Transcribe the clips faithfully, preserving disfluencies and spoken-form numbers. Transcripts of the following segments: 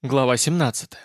Глава семнадцатая.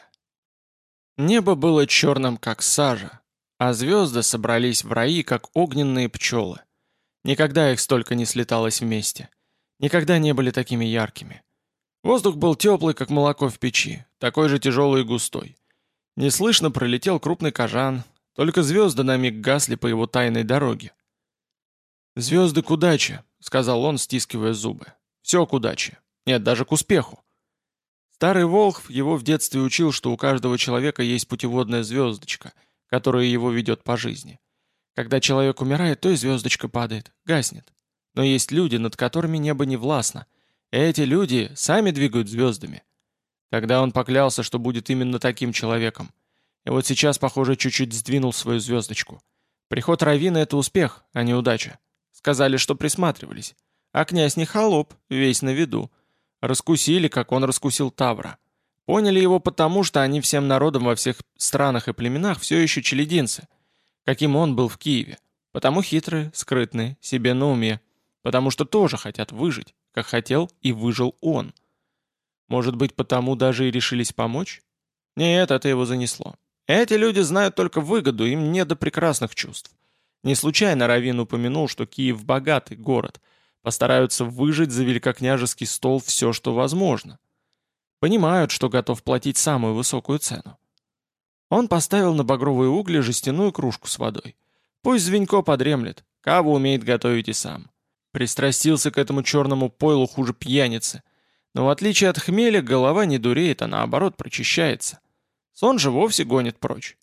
Небо было черным, как сажа, а звезды собрались в раи, как огненные пчелы. Никогда их столько не слеталось вместе. Никогда не были такими яркими. Воздух был теплый, как молоко в печи, такой же тяжелый и густой. Неслышно пролетел крупный кажан, только звезды на миг гасли по его тайной дороге. «Звезды к удаче», — сказал он, стискивая зубы. «Все к удаче. Нет, даже к успеху». Старый Волхв его в детстве учил, что у каждого человека есть путеводная звездочка, которая его ведет по жизни. Когда человек умирает, то и звездочка падает, гаснет. Но есть люди, над которыми небо не властно. И эти люди сами двигают звездами. Тогда он поклялся, что будет именно таким человеком. И вот сейчас, похоже, чуть-чуть сдвинул свою звездочку. Приход Равина — это успех, а не удача. Сказали, что присматривались. А князь не холоп, весь на виду. Раскусили, как он раскусил Тавра. Поняли его потому, что они всем народом во всех странах и племенах все еще челядинцы, каким он был в Киеве. Потому хитрые, скрытные, себе на уме. Потому что тоже хотят выжить, как хотел и выжил он. Может быть, потому даже и решились помочь? Нет, это его занесло. Эти люди знают только выгоду, им не до прекрасных чувств. Не случайно Равин упомянул, что Киев богатый город. Постараются выжить за великокняжеский стол все, что возможно. Понимают, что готов платить самую высокую цену. Он поставил на багровые угли жестяную кружку с водой. Пусть Звенько подремлет, каву умеет готовить и сам. Пристрастился к этому черному пойлу хуже пьяницы. Но в отличие от хмеля, голова не дуреет, а наоборот прочищается. Сон же вовсе гонит прочь.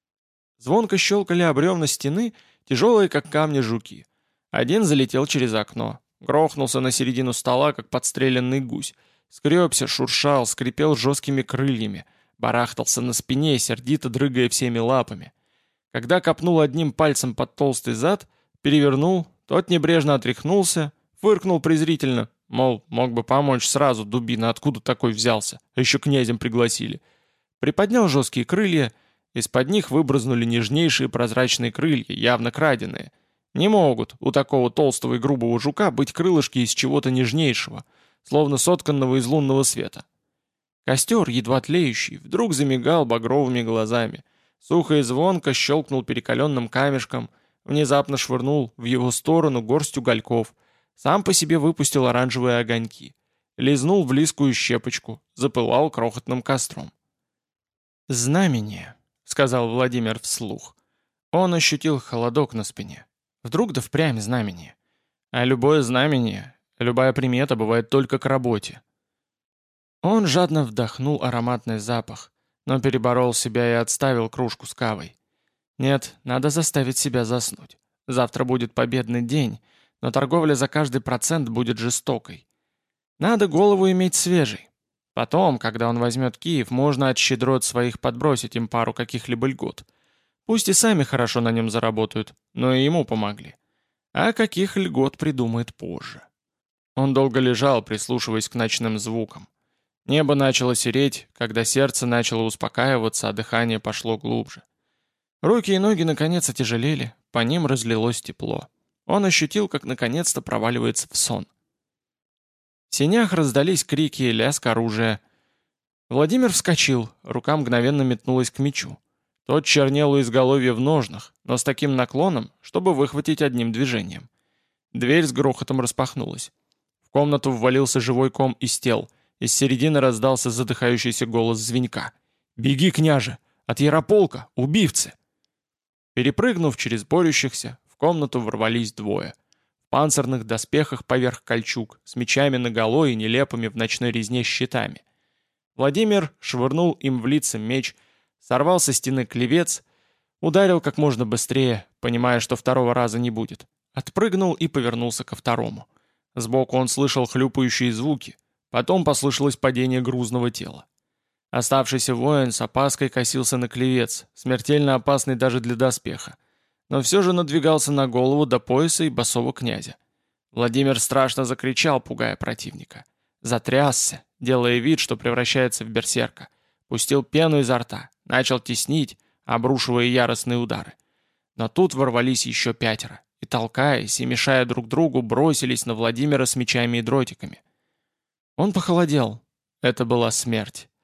Звонко щелкали об бревна стены, тяжелые, как камни, жуки. Один залетел через окно. Грохнулся на середину стола, как подстреленный гусь. Скребся, шуршал, скрипел жесткими крыльями. Барахтался на спине, сердито дрыгая всеми лапами. Когда копнул одним пальцем под толстый зад, перевернул, тот небрежно отряхнулся, фыркнул презрительно, мол, мог бы помочь сразу, дубина, откуда такой взялся, а еще князем пригласили. Приподнял жесткие крылья, из-под них выбрызнули нежнейшие прозрачные крылья, явно краденые. Не могут у такого толстого и грубого жука быть крылышки из чего-то нежнейшего, словно сотканного из лунного света. Костер, едва тлеющий, вдруг замигал багровыми глазами. Сухо и звонко щелкнул перекаленным камешком, внезапно швырнул в его сторону горсть угольков, сам по себе выпустил оранжевые огоньки, лизнул в близкую щепочку, запылал крохотным костром. «Знамение», — сказал Владимир вслух. Он ощутил холодок на спине. Вдруг да впрямь знамение. А любое знамение, любая примета бывает только к работе. Он жадно вдохнул ароматный запах, но переборол себя и отставил кружку с кавой. Нет, надо заставить себя заснуть. Завтра будет победный день, но торговля за каждый процент будет жестокой. Надо голову иметь свежей. Потом, когда он возьмет Киев, можно от щедрот своих подбросить им пару каких-либо льгот. Пусть и сами хорошо на нем заработают, но и ему помогли. А каких льгот придумает позже. Он долго лежал, прислушиваясь к ночным звукам. Небо начало сереть, когда сердце начало успокаиваться, а дыхание пошло глубже. Руки и ноги наконец отяжелели, по ним разлилось тепло. Он ощутил, как наконец-то проваливается в сон. В сенях раздались крики и лязг оружия. Владимир вскочил, рука мгновенно метнулась к мечу. Тот чернел у изголовья в ножнах, но с таким наклоном, чтобы выхватить одним движением. Дверь с грохотом распахнулась. В комнату ввалился живой ком из тел. Из середины раздался задыхающийся голос Звенька. «Беги, княже! От Ярополка! Убивцы!» Перепрыгнув через борющихся, в комнату ворвались двое. В панцирных доспехах поверх кольчуг, с мечами наголо и нелепыми в ночной резне щитами. Владимир швырнул им в лица меч, сорвал со стены клевец, ударил как можно быстрее, понимая, что второго раза не будет. Отпрыгнул и повернулся ко второму. Сбоку он слышал хлюпающие звуки, потом послышалось падение грузного тела. Оставшийся воин с опаской косился на клевец, смертельно опасный даже для доспеха, но все же надвигался на голову до пояса и босого князя. Владимир страшно закричал, пугая противника. Затрясся, делая вид, что превращается в берсерка. Пустил пену изо рта, начал теснить, обрушивая яростные удары. Но тут ворвались еще пятеро, и, толкаясь и мешая друг другу, бросились на Владимира с мечами и дротиками. Он похолодел. Это была смерть.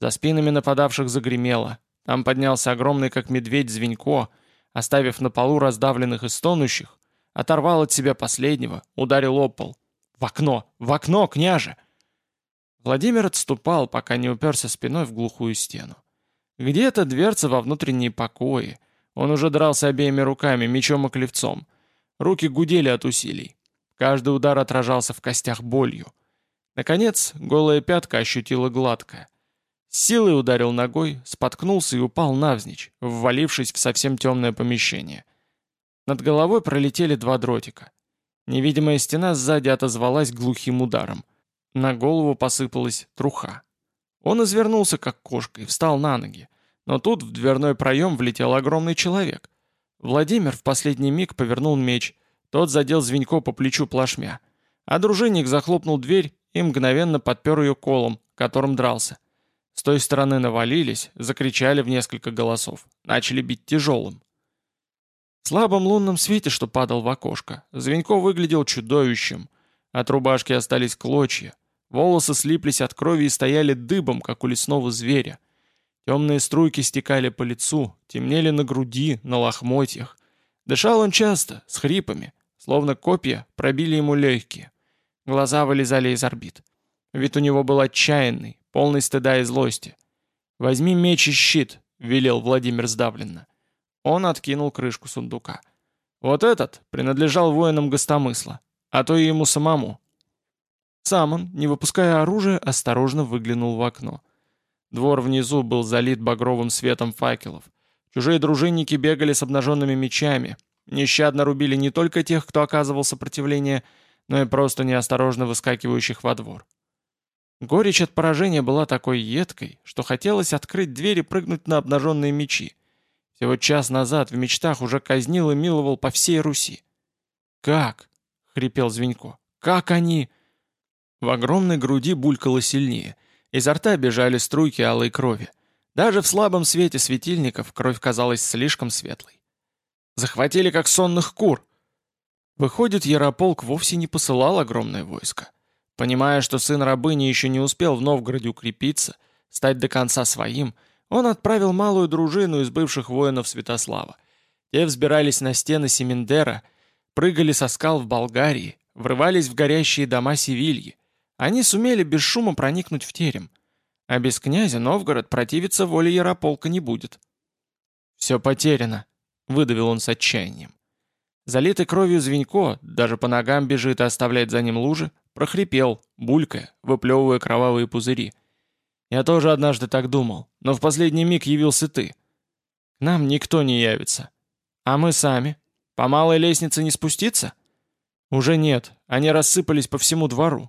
За спинами нападавших загремело. Там поднялся огромный, как медведь, Звенько, оставив на полу раздавленных и стонущих, оторвал от себя последнего, ударил об пол. «В окно! В окно, княже!» Владимир отступал, пока не уперся спиной в глухую стену. Где-то дверца во внутренние покои. Он уже дрался обеими руками, мечом и клевцом. Руки гудели от усилий. Каждый удар отражался в костях болью. Наконец, голая пятка ощутила гладкое. С силой ударил ногой, споткнулся и упал навзничь, ввалившись в совсем темное помещение. Над головой пролетели два дротика. Невидимая стена сзади отозвалась глухим ударом. На голову посыпалась труха. Он извернулся, как кошка, и встал на ноги. Но тут в дверной проем влетел огромный человек. Владимир в последний миг повернул меч. Тот задел Звенько по плечу плашмя. А дружинник захлопнул дверь и мгновенно подпер ее колом, которым дрался. С той стороны навалились, закричали в несколько голосов. Начали бить тяжелым. В слабом лунном свете, что падал в окошко, Звенько выглядел чудовищем. От рубашки остались клочья. Волосы слиплись от крови и стояли дыбом, как у лесного зверя. Темные струйки стекали по лицу, темнели на груди, на лохмотьях. Дышал он часто, с хрипами, словно копья пробили ему легкие. Глаза вылезали из орбит. Вид у него был отчаянный, полный стыда и злости. «Возьми меч и щит», — велел Владимир сдавленно. Он откинул крышку сундука. Вот этот принадлежал воинам Гостомысла, а то и ему самому. Сам он, не выпуская оружия, осторожно выглянул в окно. Двор внизу был залит багровым светом факелов. Чужие дружинники бегали с обнаженными мечами, нещадно рубили не только тех, кто оказывал сопротивление, но и просто неосторожно выскакивающих во двор. Горечь от поражения была такой едкой, что хотелось открыть дверь и прыгнуть на обнаженные мечи. Всего час назад в мечтах уже казнил и миловал по всей Руси. «Как?» — хрипел Звенько. «Как они?» В огромной груди булькало сильнее. Изо рта бежали струйки алой крови. Даже в слабом свете светильников кровь казалась слишком светлой. «Захватили, как сонных кур!» Выходит, Ярополк вовсе не посылал огромное войско. Понимая, что сын рабыни еще не успел в Новгороде укрепиться, стать до конца своим, он отправил малую дружину из бывших воинов Святослава. Те взбирались на стены Семендера, прыгали со скал в Болгарии, врывались в горящие дома Севильи. Они сумели без шума проникнуть в терем. А без князя Новгород противиться воле Ярополка не будет. «Все потеряно», — выдавил он с отчаянием. Залитый кровью Звенько, даже по ногам бежит и оставляет за ним лужи, прохрипел, булькая, выплевывая кровавые пузыри. «Я тоже однажды так думал, но в последний миг явился ты. К нам никто не явится. А мы сами? По малой лестнице не спуститься?» «Уже нет, они рассыпались по всему двору».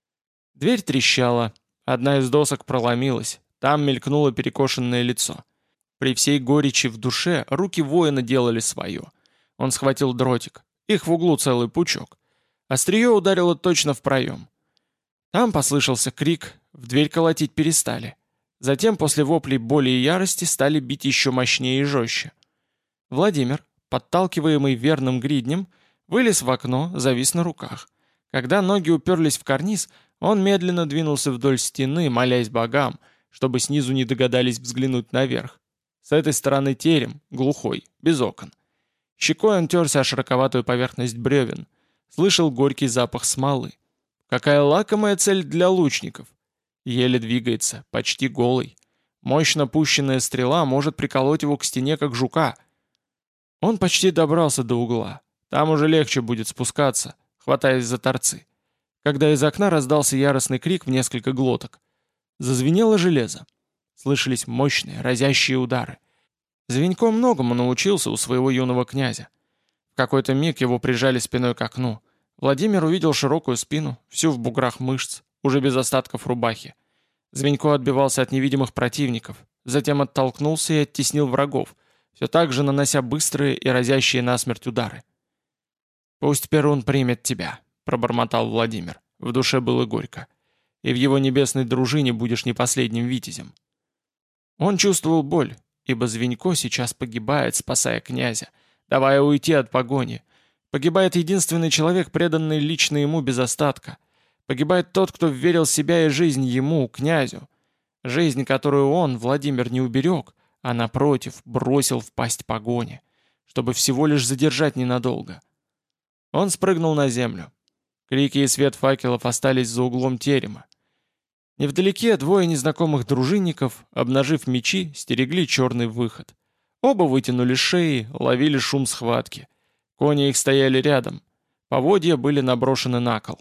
Дверь трещала, одна из досок проломилась, там мелькнуло перекошенное лицо. При всей горечи в душе руки воина делали свое. Он схватил дротик, их в углу целый пучок. Острие ударило точно в проем. Там послышался крик, в дверь колотить перестали. Затем после воплей боли и ярости стали бить еще мощнее и жестче. Владимир, подталкиваемый верным гриднем, вылез в окно, завис на руках. Когда ноги уперлись в карниз, он медленно двинулся вдоль стены, молясь богам, чтобы снизу не догадались взглянуть наверх. С этой стороны терем, глухой, без окон. Щекой он терся о широковатую поверхность бревен, слышал горький запах смолы. Какая лакомая цель для лучников! Еле двигается, почти голый. Мощно пущенная стрела может приколоть его к стене, как жука. Он почти добрался до угла. Там уже легче будет спускаться, хватаясь за торцы. Когда из окна раздался яростный крик в несколько глоток. Зазвенело железо. Слышались мощные, разящие удары. Звенько многому научился у своего юного князя. В какой-то миг его прижали спиной к окну. Владимир увидел широкую спину, всю в буграх мышц, уже без остатков рубахи. Звенько отбивался от невидимых противников, затем оттолкнулся и оттеснил врагов, все так же нанося быстрые и разящие насмерть удары. «Пусть Перун примет тебя», — пробормотал Владимир. В душе было горько. «И в его небесной дружине будешь не последним витязем». Он чувствовал боль, ибо Звенько сейчас погибает, спасая князя, давая уйти от погони. Погибает единственный человек, преданный лично ему без остатка. Погибает тот, кто верил себя и жизнь ему, князю. Жизнь, которую он, Владимир, не уберег, а напротив, бросил в пасть погони, чтобы всего лишь задержать ненадолго. Он спрыгнул на землю. Крики и свет факелов остались за углом терема. Невдалеке двое незнакомых дружинников, обнажив мечи, стерегли черный выход. Оба вытянули шеи, ловили шум схватки. Кони их стояли рядом. Поводья были наброшены на кол.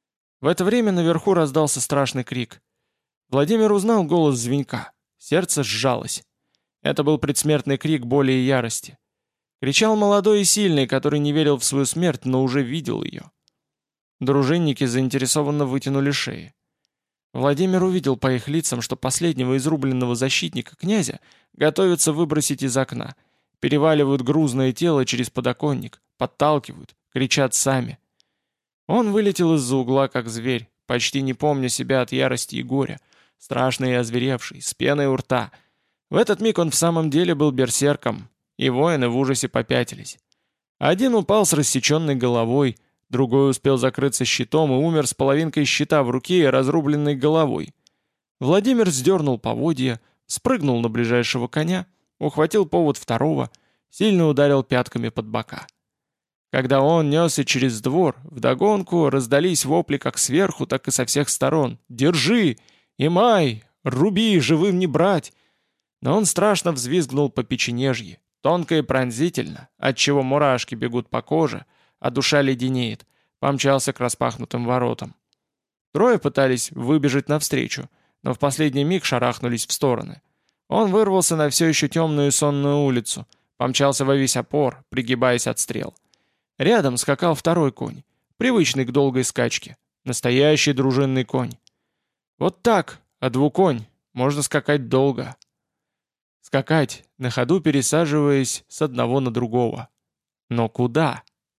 В это время наверху раздался страшный крик. Владимир узнал голос Звенька. Сердце сжалось. Это был предсмертный крик боли и ярости. Кричал молодой и сильный, который не верил в свою смерть, но уже видел ее. Дружинники заинтересованно вытянули шеи. Владимир увидел по их лицам, что последнего изрубленного защитника князя готовятся выбросить из окна, переваливают грузное тело через подоконник, подталкивают, кричат сами. Он вылетел из-за угла, как зверь, почти не помня себя от ярости и горя, страшный и озверевший, с пеной у рта. В этот миг он в самом деле был берсерком, и воины в ужасе попятились. Один упал с рассеченной головой, другой успел закрыться щитом и умер с половинкой щита в руке и разрубленной головой. Владимир сдернул поводья, спрыгнул на ближайшего коня, ухватил повод второго, сильно ударил пятками под бока. Когда он несся через двор, вдогонку раздались вопли как сверху, так и со всех сторон. «Держи! Имай! Руби! Живым не брать!» Но он страшно взвизгнул по печенежье, тонко и пронзительно, отчего мурашки бегут по коже, а душа леденеет, помчался к распахнутым воротам. Трое пытались выбежать навстречу, но в последний миг шарахнулись в стороны. Он вырвался на все еще темную и сонную улицу, помчался во весь опор, пригибаясь от стрел. Рядом скакал второй конь, привычный к долгой скачке, настоящий дружинный конь. Вот так, а двуконь, можно скакать долго. Скакать, на ходу пересаживаясь с одного на другого. Но куда?